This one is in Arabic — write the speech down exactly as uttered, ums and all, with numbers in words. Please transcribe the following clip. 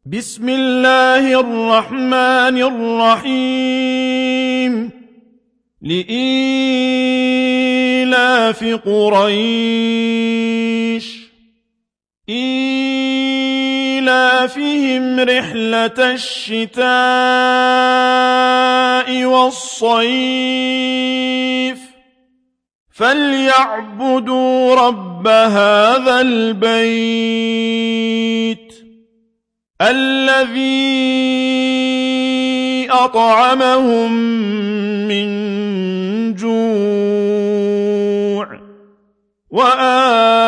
بسم الله الرحمن الرحيم لإيلاف قريش إيلافهم رحلة الشتاء والصيف فليعبدوا رب هذا البيت الذي أطعمهم من جوع وآمنهم